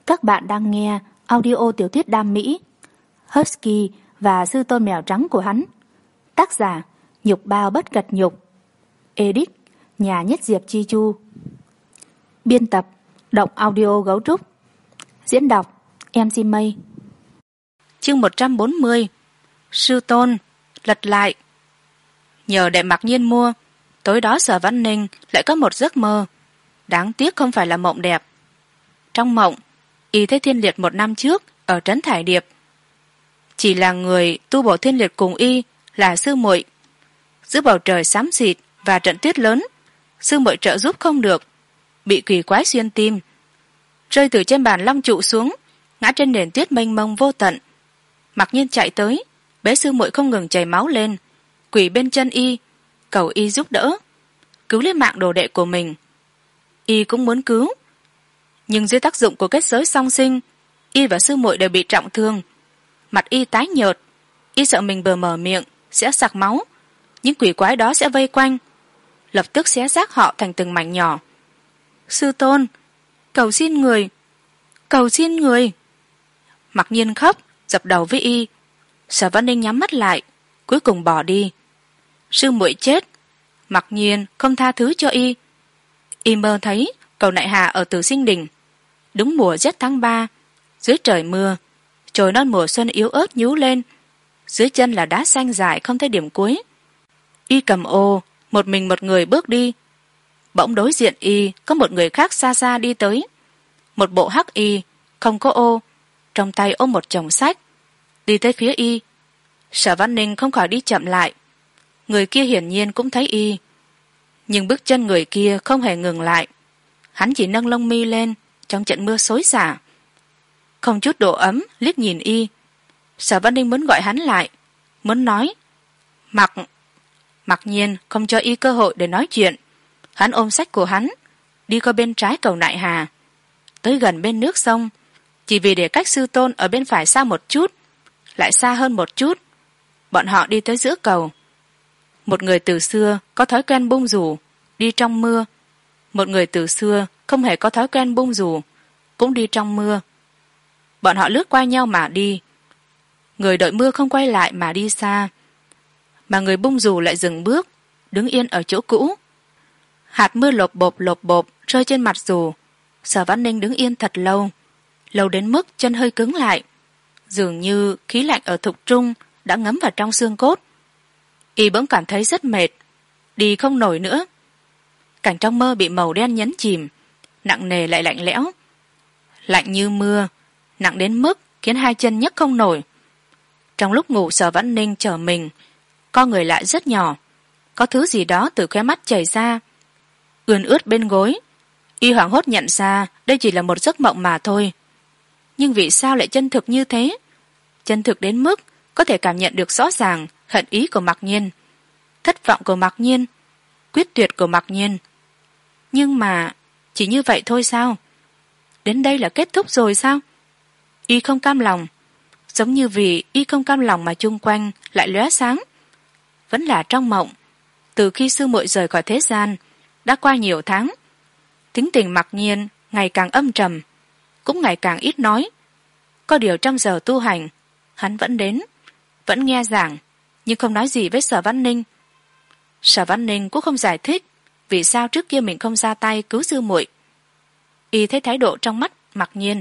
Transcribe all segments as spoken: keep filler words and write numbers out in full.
Các bạn đang nghe audio tiểu thuyết đam mỹ Husky và sư tôn mèo trắng của hắn. Tác giả Nhục Bao Bất Cật Nhục. Edit Nhà Nhất Diệp Chi Chu. Biên tập Động Audio Gấu Trúc. Diễn đọc em xê Mây. Chương một trăm bốn mươi. Sư tôn lật lại. Nhờ đệ Mặc Nhiên mua, tối đó Sở Văn Ninh lại có một giấc mơ. Đáng tiếc không phải là mộng đẹp. Trong mộng, y thấy Thiên Liệt một năm trước ở trấn Thải Điệp. Chỉ là người tu bổ Thiên Liệt cùng y là sư muội. Giữa bầu trời xám xịt và trận tuyết lớn, sư muội trợ giúp không được, bị quỷ quái xuyên tim, rơi từ trên bàn long trụ xuống, ngã trên nền tuyết mênh mông vô tận. Mặc Nhiên chạy tới, bế sư muội không ngừng chảy máu lên, quỳ bên chân y, cầu y giúp đỡ, cứu lấy mạng đồ đệ của mình. Y cũng muốn cứu, nhưng dưới tác dụng của kết giới song sinh, y và sư muội đều bị trọng thương. Mặt y tái nhợt, y sợ mình vừa mở miệng sẽ sặc máu, những quỷ quái đó sẽ vây quanh, lập tức xé xác họ thành từng mảnh nhỏ. Sư tôn, cầu xin người, cầu xin người. Mặc Nhiên khóc, dập đầu với y. Sở Văn Ninh nhắm mắt lại, cuối cùng bỏ đi. Sư muội chết, Mặc Nhiên không tha thứ cho y. Y mơ thấy cầu nại hà ở Tử Sinh Đình, đúng mùa rét tháng ba, dưới trời mưa, chồi non mùa xuân yếu ớt nhú lên, dưới chân là đá xanh dài không thấy điểm cuối. Y cầm ô, một mình một người bước đi. Bỗng đối diện y có một người khác xa xa đi tới, một bộ hắc y, không có ô, trong tay ôm một chồng sách, đi tới phía y. Sở Văn Ninh không khỏi đi chậm lại. Người kia hiển nhiên cũng thấy y, nhưng bước chân người kia không hề ngừng lại. Hắn chỉ nâng lông mi lên trong trận mưa xối xả, không chút độ ấm liếc nhìn y. Sở Văn Ninh muốn gọi hắn lại, muốn nói Mặc Mặc Nhiên không cho y cơ hội để nói chuyện. Hắn ôm sách của hắn, đi qua bên trái cầu nại hà, tới gần bên nước sông, chỉ vì để cách sư tôn ở bên phải xa một chút, lại xa hơn một chút. Bọn họ đi tới giữa cầu. Một người từ xưa có thói quen bung dù, đi trong mưa. Một người từ xưa không hề có thói quen bung dù, cũng đi trong mưa. Bọn họ lướt qua nhau mà đi. Người đợi mưa không quay lại mà đi xa, mà người bung dù lại dừng bước, đứng yên ở chỗ cũ. Hạt mưa lộp bộp lộp bộp rơi trên mặt dù. Sở Văn Ninh đứng yên thật lâu, lâu đến mức chân hơi cứng lại, dường như khí lạnh ở thục trung đã ngấm vào trong xương cốt. Y bỗng cảm thấy rất mệt, đi không nổi nữa. Cảnh trong mơ bị màu đen nhấn chìm, nặng nề lại lạnh lẽo, lạnh như mưa, nặng đến mức khiến hai chân nhấc không nổi. Trong lúc ngủ, Sở Văn Ninh trở mình, co người lại rất nhỏ, có thứ gì đó từ khóe mắt chảy ra, ươn ướt bên gối. Y hoảng hốt nhận ra đây chỉ là một giấc mộng mà thôi. Nhưng vì sao lại chân thực như thế? Chân thực đến mức có thể cảm nhận được rõ ràng hận ý của Mặc Nhiên, thất vọng của Mặc Nhiên, quyết tuyệt của Mặc Nhiên. Nhưng mà chỉ như vậy thôi sao? Đến đây là kết thúc rồi sao? Y không cam lòng, giống như vì y không cam lòng mà chung quanh lại lóe sáng. Vẫn là trong mộng. Từ khi sư muội rời khỏi thế gian, đã qua nhiều tháng. Tính tình Mặc Nhiên ngày càng âm trầm, cũng ngày càng ít nói. Có điều trong giờ tu hành, hắn vẫn đến, vẫn nghe giảng, nhưng không nói gì với Sở Văn Ninh. Sở Văn Ninh cũng không giải thích vì sao trước kia mình không ra tay cứu sư muội. Y thấy thái độ trong mắt Mặc Nhiên,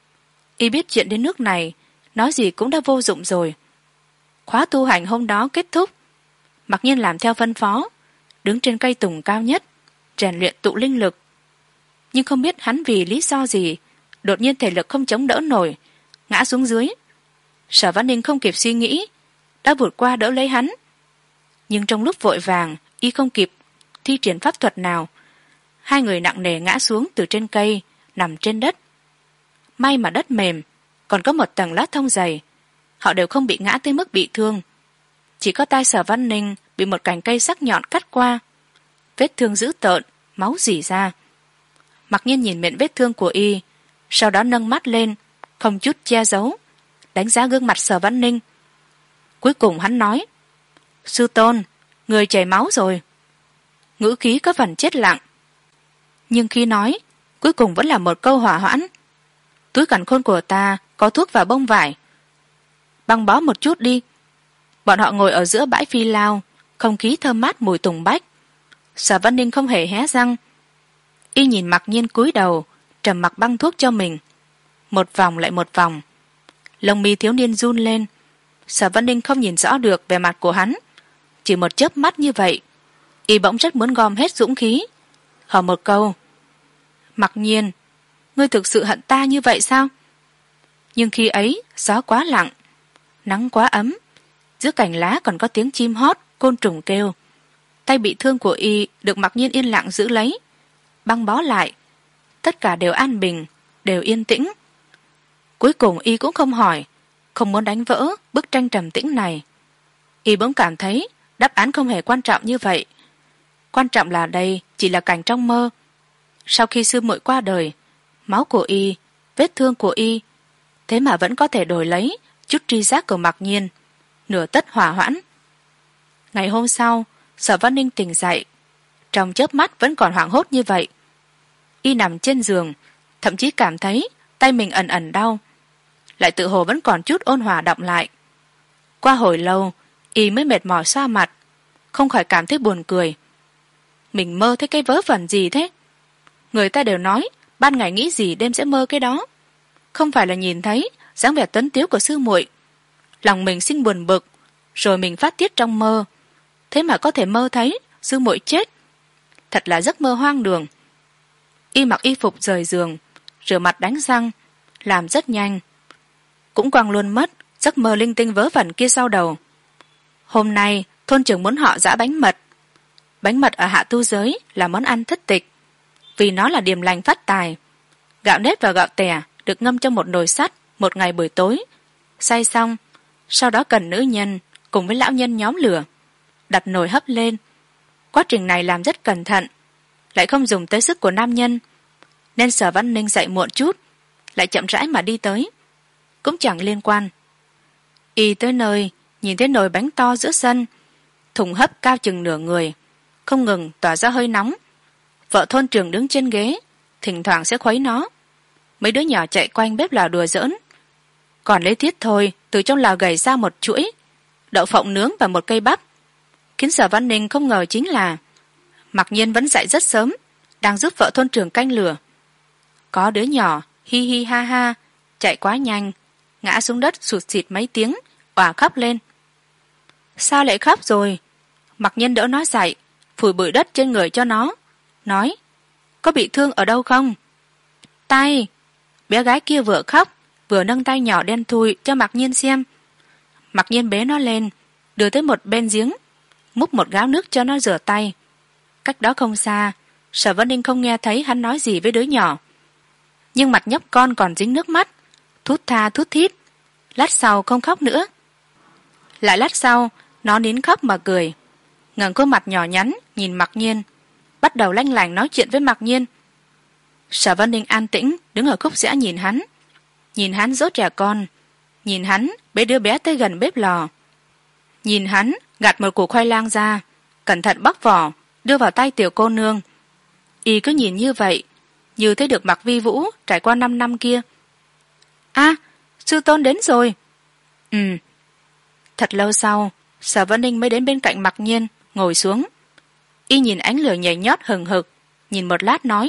y biết chuyện đến nước này, nói gì cũng đã vô dụng rồi. Khóa tu hành hôm đó kết thúc, Mặc Nhiên làm theo phân phó, đứng trên cây tùng cao nhất, rèn luyện tụ linh lực. Nhưng không biết hắn vì lý do gì, đột nhiên thể lực không chống đỡ nổi, ngã xuống dưới. Sở Văn Ninh không kịp suy nghĩ, đã vụt qua đỡ lấy hắn. Nhưng trong lúc vội vàng, y không kịp thi triển pháp thuật nào. Hai người nặng nề ngã xuống từ trên cây, nằm trên đất. May mà đất mềm, còn có một tầng lát thông dày, họ đều không bị ngã tới mức bị thương. Chỉ có tai Sở Văn Ninh bị một cành cây sắc nhọn cắt qua, vết thương dữ tợn, máu rỉ ra. Mặc Nhiên nhìn miệng vết thương của y, sau đó nâng mắt lên, không chút che giấu, đánh giá gương mặt Sở Văn Ninh. Cuối cùng hắn nói, sư tôn, người chảy máu rồi. Ngữ khí có phần chết lặng, nhưng khi nói, cuối cùng vẫn là một câu hỏa hoãn. túi càn khôn của ta có thuốc và bông vải, băng bó một chút đi. Bọn họ ngồi ở giữa bãi phi lao, không khí thơm mát mùi tùng bách. Sở Văn Ninh không hề hé răng. Y nhìn Mặc Nhiên cúi đầu trầm mặc băng thuốc cho mình, một vòng lại một vòng. Lông mi thiếu niên run lên. Sở Văn Ninh không nhìn rõ được vẻ mặt của hắn, chỉ một chớp mắt như vậy, Y bỗng rất muốn gom hết dũng khí hỏi một câu: Mặc Nhiên, ngươi thực sự hận ta như vậy sao? Nhưng khi ấy gió quá lặng, nắng quá ấm, giữa cành lá còn có tiếng chim hót, côn trùng kêu. Tay bị thương của Y được Mặc Nhiên yên lặng giữ lấy, băng bó lại. Tất cả đều an bình, đều yên tĩnh. Cuối cùng Y cũng không hỏi, không muốn đánh vỡ bức tranh trầm tĩnh này. Y bỗng cảm thấy đáp án không hề quan trọng như vậy. Quan trọng là đây chỉ là cảnh trong mơ. Sau khi sư muội qua đời, máu của Y, vết thương của Y, thế mà vẫn có thể đổi lấy chút tri giác của Mặc Nhiên, nửa tất hỏa hoãn. Ngày hôm sau, Sở Văn Ninh tỉnh dậy, trong chớp mắt vẫn còn hoảng hốt như vậy. Y nằm trên giường, thậm chí cảm thấy tay mình ẩn ẩn đau, lại tự hồ vẫn còn chút ôn hòa đọng lại. Qua hồi lâu, Y mới mệt mỏi xoa mặt, không khỏi cảm thấy buồn cười. Mình mơ thấy cái vớ vẩn gì thế? Người ta đều nói ban ngày nghĩ gì đêm sẽ mơ cái đó. Không phải là nhìn thấy dáng vẻ tuấn tiếu của sư muội, lòng mình sinh buồn bực, rồi mình phát tiết trong mơ, thế mà có thể mơ thấy sư muội chết. Thật là giấc mơ hoang đường. Y mặc y phục rời giường, rửa mặt đánh răng, làm rất nhanh, cũng quăng luôn mất giấc mơ linh tinh vớ vẩn kia sau đầu. Hôm nay thôn trưởng muốn họ giã bánh mật. Bánh mật ở hạ tu giới là món ăn thất tịch, vì nó là điềm lành phát tài. Gạo nếp và gạo tẻ được ngâm trong một nồi sắt một ngày buổi tối, xay xong, sau đó cần nữ nhân cùng với lão nhân nhóm lửa, đặt nồi hấp lên. Quá trình này làm rất cẩn thận, lại không dùng tới sức của nam nhân, nên Sở Văn Ninh dậy muộn chút, lại chậm rãi mà đi tới. Cũng chẳng liên quan. Y tới nơi, nhìn thấy nồi bánh to giữa sân, thùng hấp cao chừng nửa người, không ngừng tỏa ra hơi nóng. Vợ thôn trưởng đứng trên ghế, thỉnh thoảng sẽ khuấy nó. Mấy đứa nhỏ chạy quanh bếp lò đùa giỡn. Còn lấy Thiết Thôi từ trong lò gầy ra một chuỗi đậu phộng nướng và một cây bắp. Khiến Sở Văn Ninh không ngờ chính là Mặc Nhiên vẫn dậy rất sớm, đang giúp vợ thôn trưởng canh lửa. Có đứa nhỏ hi hi ha ha chạy quá nhanh, ngã xuống đất sụt xịt mấy tiếng, òa khóc lên. Sao lại khóc rồi? Mặc Nhiên đỡ nó dậy, phủi bụi đất trên người cho nó, nói: Có bị thương ở đâu không? Tay. Bé gái kia vừa khóc vừa nâng tay nhỏ đen thui cho Mặc Nhiên xem. Mặc Nhiên bế nó lên, đưa tới một bên giếng, múc một gáo nước cho nó rửa tay. Cách đó không xa, Sở Văn Ninh không nghe thấy hắn nói gì với đứa nhỏ, nhưng mặt nhóc con còn dính nước mắt, thút tha thút thít. Lát sau không khóc nữa. Lại lát sau nó nín khóc mà cười, ngẩng khuôn mặt nhỏ nhắn nhìn Mặc Nhiên, bắt đầu lanh lành nói chuyện với Mặc Nhiên. Sở Văn Ninh an tĩnh đứng ở khúc rẽ nhìn hắn, nhìn hắn dỗ trẻ con, nhìn hắn bế đứa bé tới gần bếp lò, nhìn hắn gạt một củ khoai lang ra, cẩn thận bóc vỏ đưa vào tay tiểu cô nương. Y cứ nhìn như vậy, như thấy được Mạc Vi Vũ trải qua năm năm kia. A, à, sư tôn đến rồi. Ừ. Thật lâu sau, Sở Văn Ninh mới đến bên cạnh Mặc Nhiên, ngồi xuống. Y nhìn ánh lửa nhảy nhót hừng hực, nhìn một lát nói: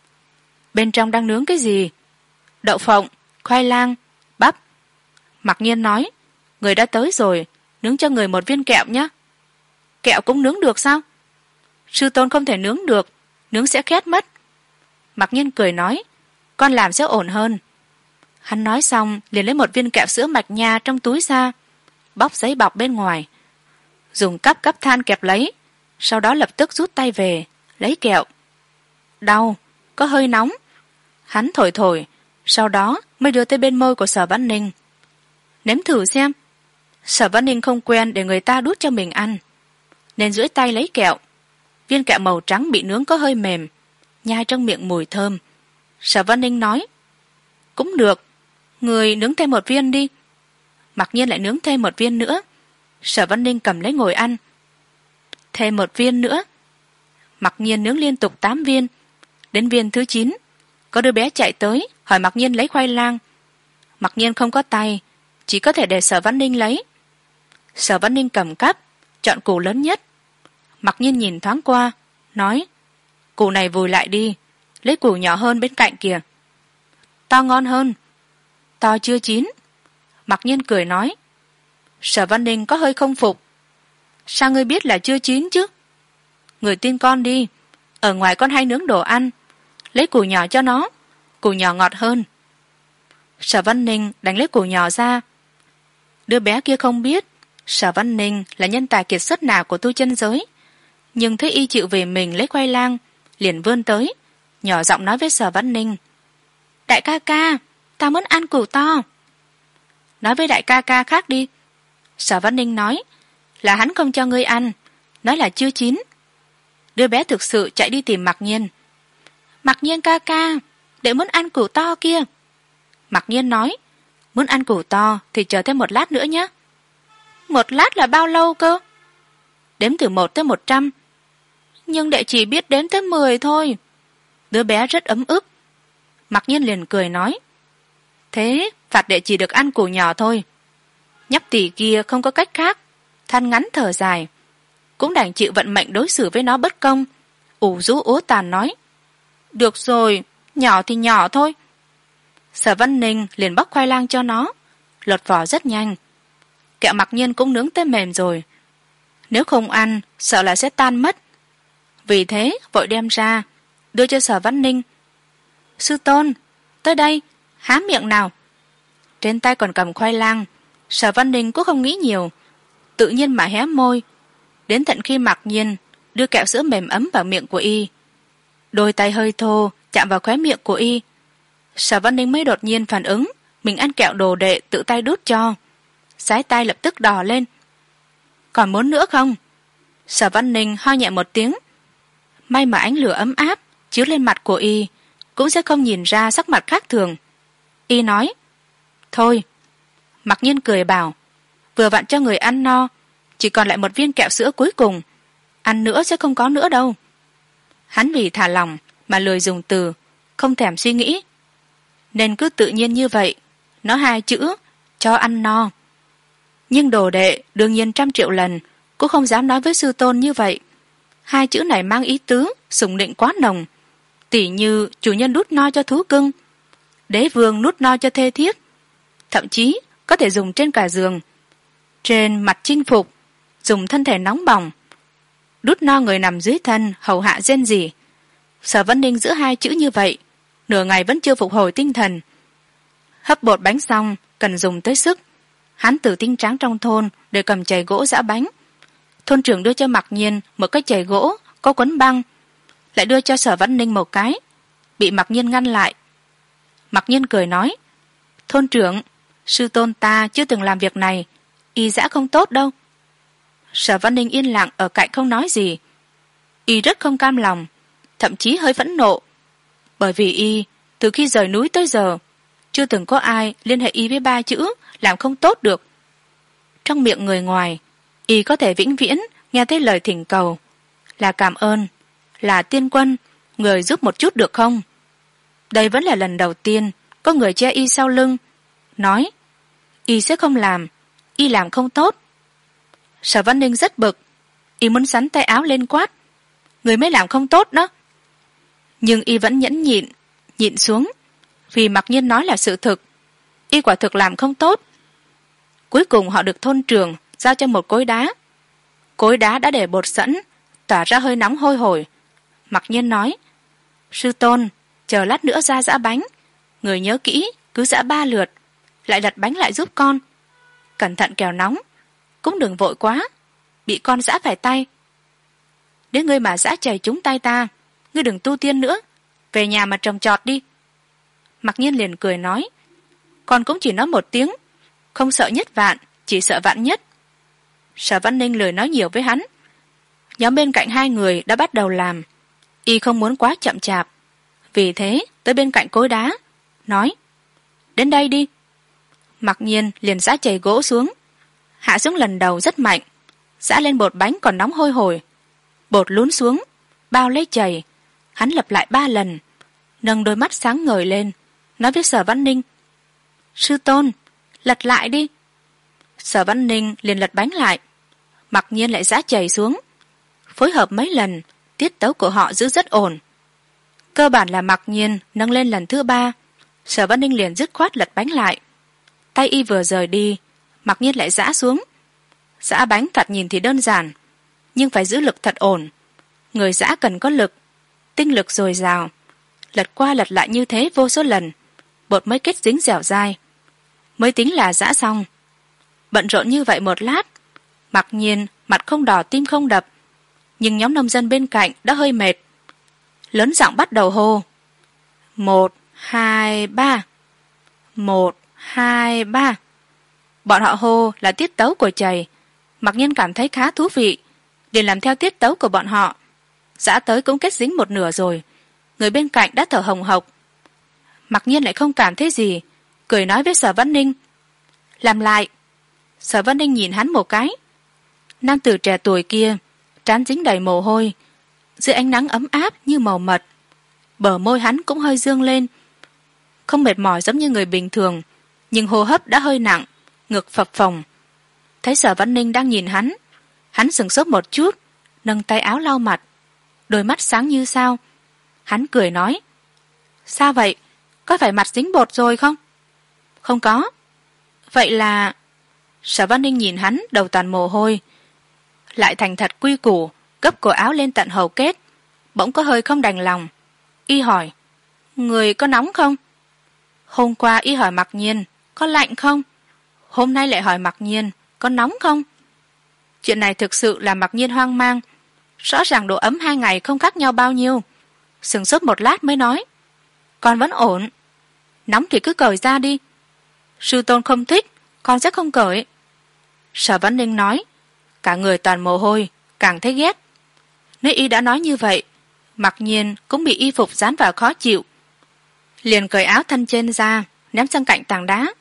Bên trong đang nướng cái gì? Đậu phộng, khoai lang, bắp. Mặc Nhiên nói: Người đã tới rồi, nướng cho người một viên kẹo nhé. Kẹo cũng nướng được sao? Sư tôn không thể nướng được, nướng sẽ khét mất. Mặc Nhiên cười nói: Con làm sẽ ổn hơn. Hắn nói xong liền lấy một viên kẹo sữa mạch nha trong túi ra, bóc giấy bọc bên ngoài, dùng cắp cắp than kẹp lấy, sau đó lập tức rút tay về lấy kẹo. Đau, có hơi nóng. Hắn thổi thổi, sau đó mới đưa tới bên môi của Sở Văn Ninh. Nếm thử xem. Sở Văn Ninh không quen để người ta đút cho mình ăn, nên duỗi tay lấy kẹo. Viên kẹo màu trắng bị nướng có hơi mềm, nhai trong miệng mùi thơm. Sở Văn Ninh nói: Cũng được, người nướng thêm một viên đi. Mặc Nhiên lại nướng thêm một viên nữa. Sở Văn Ninh cầm lấy ngồi ăn. Thêm một viên nữa. Mặc Nhiên nướng liên tục tám viên. Đến viên thứ chín, có đứa bé chạy tới hỏi Mặc Nhiên lấy khoai lang. Mặc Nhiên không có tay, chỉ có thể để Sở Văn Ninh lấy. Sở Văn Ninh cầm cắp, chọn củ lớn nhất. Mặc Nhiên nhìn thoáng qua, nói: củ này vùi lại đi, lấy củ nhỏ hơn bên cạnh kìa. To ngon hơn. To chưa chín. Mặc Nhiên cười nói. Sở Văn Ninh có hơi không phục. Sao ngươi biết là chưa chín chứ? Người tin con đi, ở ngoài con hay nướng đồ ăn, lấy củ nhỏ cho nó, củ nhỏ ngọt hơn. Sở Văn Ninh đánh lấy củ nhỏ ra. Đứa bé kia không biết Sở Văn Ninh là nhân tài kiệt xuất nào của tu chân giới, nhưng thấy y chịu về mình lấy khoai lang, liền vươn tới, nhỏ giọng nói với Sở Văn Ninh: đại ca ca, ta muốn ăn củ to. Nói với đại ca ca khác đi. Sở Văn Ninh nói là hắn không cho ngươi ăn, nói là chưa chín. Đứa bé thực sự chạy đi tìm Mặc Nhiên. Mặc Nhiên ca ca, để muốn ăn củ to kia. Mặc Nhiên nói: muốn ăn củ to thì chờ thêm một lát nữa nhé. Một lát là bao lâu cơ? Đếm từ một tới một trăm. Nhưng đệ chỉ biết đếm tới mười thôi. Đứa bé rất ấm ức. Mặc Nhiên liền cười nói: thế phạt đệ chỉ được ăn củ nhỏ thôi. Nhóc tỉ kia không có cách khác, than ngắn thở dài, cũng đành chịu vận mệnh đối xử với nó bất công, ủ rũ ố tàn nói: được rồi, nhỏ thì nhỏ thôi. Sở Văn Ninh liền bóc khoai lang cho nó, lột vỏ rất nhanh. Kẹo Mặc Nhiên cũng nướng tới mềm rồi, nếu không ăn sợ là sẽ tan mất. Vì thế vội đem ra đưa cho Sở Văn Ninh. Sư tôn, tới đây, há miệng nào. Trên tay còn cầm khoai lang. Sở Văn Ninh cũng không nghĩ nhiều, tự nhiên mà hé môi, đến tận khi Mặc Nhiên đưa kẹo sữa mềm ấm vào miệng của y. Đôi tay hơi thô chạm vào khóe miệng của y. Sở Văn Ninh mới đột nhiên phản ứng mình ăn kẹo đồ đệ tự tay đút cho, sái tay lập tức đỏ lên. Còn muốn nữa không? Sở Văn Ninh ho nhẹ một tiếng. May mà ánh lửa ấm áp chiếu lên mặt của y, cũng sẽ không nhìn ra sắc mặt khác thường. Y nói: thôi. Mặc Nhiên cười bảo: vừa vặn cho người ăn no, chỉ còn lại một viên kẹo sữa cuối cùng, ăn nữa sẽ không có nữa đâu. Hắn vì thả lòng mà lười dùng từ, không thèm suy nghĩ, nên cứ tự nhiên như vậy nói hai chữ cho ăn no. Nhưng đồ đệ đương nhiên trăm triệu lần cũng không dám nói với sư tôn như vậy. Hai chữ này mang ý tứ sủng nịnh quá nồng, tỉ như chủ nhân đút no cho thú cưng, đế vương đút no cho thê thiếp, thậm chí có thể dùng trên cả giường, trên mặt chinh phục, dùng thân thể nóng bỏng, đút no người nằm dưới thân hầu hạ rên rỉ. Sở Văn Ninh giữ hai chữ như vậy nửa ngày vẫn chưa phục hồi tinh thần. Hấp bột bánh xong cần dùng tới sức, hắn từ tinh tráng trong thôn để cầm chày gỗ giã bánh. Thôn trưởng đưa cho Mặc Nhiên một cái chày gỗ có quấn băng, lại đưa cho Sở Văn Ninh một cái, bị Mặc Nhiên ngăn lại. Mặc Nhiên cười nói: thôn trưởng, sư tôn ta chưa từng làm việc này, y giã không tốt đâu. Sở Văn Ninh yên lặng ở cạnh không nói gì. Y rất không cam lòng, thậm chí hơi phẫn nộ, bởi vì y từ khi rời núi tới giờ chưa từng có ai liên hệ y với ba chữ làm không tốt được. Trong miệng người ngoài, y có thể vĩnh viễn nghe thấy lời thỉnh cầu là cảm ơn, là tiên quân, người giúp một chút được không. Đây vẫn là lần đầu tiên có người che y sau lưng, nói y sẽ không làm, y làm không tốt. Sở Văn Ninh rất bực, y muốn sắn tay áo lên quát: người mới làm không tốt đó. Nhưng y vẫn nhẫn nhịn, nhịn xuống, vì Mặc Nhiên nói là sự thực, y quả thực làm không tốt. Cuối cùng họ được thôn trưởng giao cho một cối đá. Cối đá đã để bột sẵn, tỏa ra hơi nóng hôi hổi. Mặc Nhiên nói: sư tôn, chờ lát nữa ra giã bánh, người nhớ kỹ cứ giã ba lượt, lại lật bánh lại giúp con, cẩn thận kẻo nóng, cũng đừng vội quá, bị con giã phải tay. Đến ngươi mà giã chảy trúng tay ta, ngươi đừng tu tiên nữa, về nhà mà trồng trọt đi. Mặc Nhiên liền cười nói: con cũng chỉ nói một tiếng, không sợ nhất vạn, chỉ sợ vạn nhất. Sở Văn Ninh lười nói nhiều với hắn. Nhóm bên cạnh hai người đã bắt đầu làm, y không muốn quá chậm chạp, vì thế tới bên cạnh cối đá, nói: đến đây đi. Mặc Nhiên liền giã chày gỗ xuống, hạ xuống lần đầu rất mạnh, giã lên bột bánh còn nóng hôi hổi, bột lún xuống bao lấy chày. Hắn lặp lại ba lần, nâng đôi mắt sáng ngời lên, nói với Sở Văn Ninh: Sư tôn, lật lại đi. Sở Văn Ninh liền lật bánh lại. Mặc nhiên lại giã chảy xuống. Phối hợp mấy lần, tiết tấu của họ giữ rất ổn. Cơ bản là Mặc nhiên nâng lên lần thứ ba, Sở Văn Ninh liền dứt khoát lật bánh lại. Tay y vừa rời đi, Mặc nhiên lại giã xuống. Giã bánh thoạt nhìn thì đơn giản, nhưng phải giữ lực thật ổn. Người giã cần có lực, tinh lực dồi dào. Lật qua lật lại như thế vô số lần, bột mới kết dính dẻo dai, mới tính là giã xong. Bận rộn như vậy một lát, Mặc nhiên mặt không đỏ tim không đập, nhưng nhóm nông dân bên cạnh đã hơi mệt. Lớn giọng bắt đầu hô: Một, hai, ba. Một, hai, ba. Bọn họ hô là tiết tấu của chày. Mặc nhiên cảm thấy khá thú vị, liền làm theo tiết tấu của bọn họ. Giã tới cũng kết dính một nửa rồi, người bên cạnh đã thở hồng hộc. Mặc nhiên lại không cảm thấy gì, cười nói với Sở Văn Ninh: Làm lại. Sở Văn Ninh nhìn hắn một cái. Nam tử trẻ tuổi kia trán dính đầy mồ hôi, dưới ánh nắng ấm áp như màu mật, bờ môi hắn cũng hơi dương lên, không mệt mỏi giống như người bình thường, nhưng hô hấp đã hơi nặng, ngực phập phồng. Thấy Sở Văn Ninh đang nhìn hắn, hắn sửng sốt một chút, nâng tay áo lau mặt, đôi mắt sáng như sao. Hắn cười nói: Sao vậy, có phải mặt dính bột rồi không? Không có. Vậy là... Sở Văn Ninh nhìn hắn đầu toàn mồ hôi, lại thành thật quy củ gấp cổ áo lên tận hầu kết, bỗng có hơi không đành lòng. Y hỏi: Người có nóng không? Hôm qua y hỏi Mặc nhiên có lạnh không, hôm nay lại hỏi Mặc nhiên có nóng không. Chuyện này thực sự là Mặc nhiên hoang mang. Rõ ràng độ ấm hai ngày không khác nhau bao nhiêu. Sửng sốt một lát mới nói: Con vẫn ổn. Nóng thì cứ cởi ra đi. Sư tôn không thích, con sẽ không cởi. Sở Văn Ninh nói, cả người toàn mồ hôi, càng thấy ghét. Nếu y đã nói như vậy, Mặc nhiên cũng bị y phục dán vào khó chịu, liền cởi áo thân trên ra, ném sang cạnh tảng đá.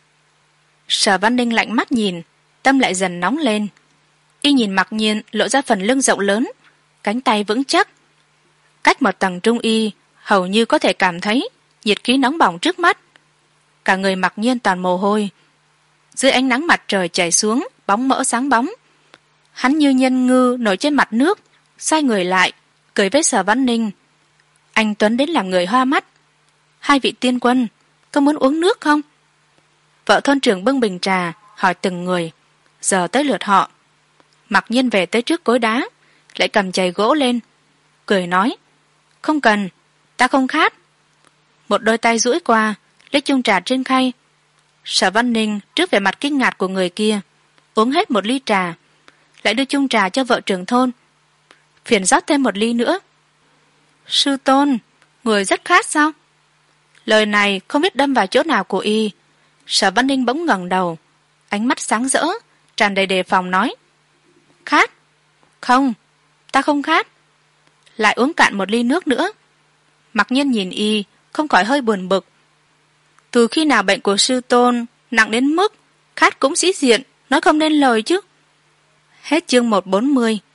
Sở Văn Ninh lạnh mắt nhìn, tâm lại dần nóng lên. Y nhìn Mặc nhiên lộ ra phần lưng rộng lớn, cánh tay vững chắc, cách một tầng trung y hầu như có thể cảm thấy nhiệt khí nóng bỏng trước mắt. Cả người Mặc nhiên toàn mồ hôi, dưới ánh nắng mặt trời chảy xuống, bóng mỡ sáng bóng. Hắn như nhân ngư nổi trên mặt nước, xoay người lại cười với Sở Văn Ninh: Anh Tuấn đến làm người hoa mắt. Hai vị tiên quân có muốn uống nước không? Vợ thôn trưởng bưng bình trà hỏi từng người. Giờ tới lượt họ. Mặc nhiên về tới trước cối đá, lại cầm chày gỗ lên, cười nói: Không cần, ta không khát. Một đôi tay duỗi qua lấy chung trà trên khay. Sở Văn Ninh trước vẻ mặt kinh ngạc của người kia, uống hết một ly trà, lại đưa chung trà cho vợ trưởng thôn. Phiền rót thêm một ly nữa. Sư tôn, người rất khát sao? Lời này không biết đâm vào chỗ nào của y. Sở Văn Ninh bỗng ngẩng đầu, ánh mắt sáng rỡ, tràn đầy đề phòng nói: Khát? Không, ta không khát. Lại uống cạn một ly nước nữa. Mặc nhiên nhìn y không khỏi hơi buồn bực. Từ khi nào bệnh của sư tôn nặng đến mức khát cũng sĩ diện, nói không nên lời chứ. Hết chương một trăm bốn mươi.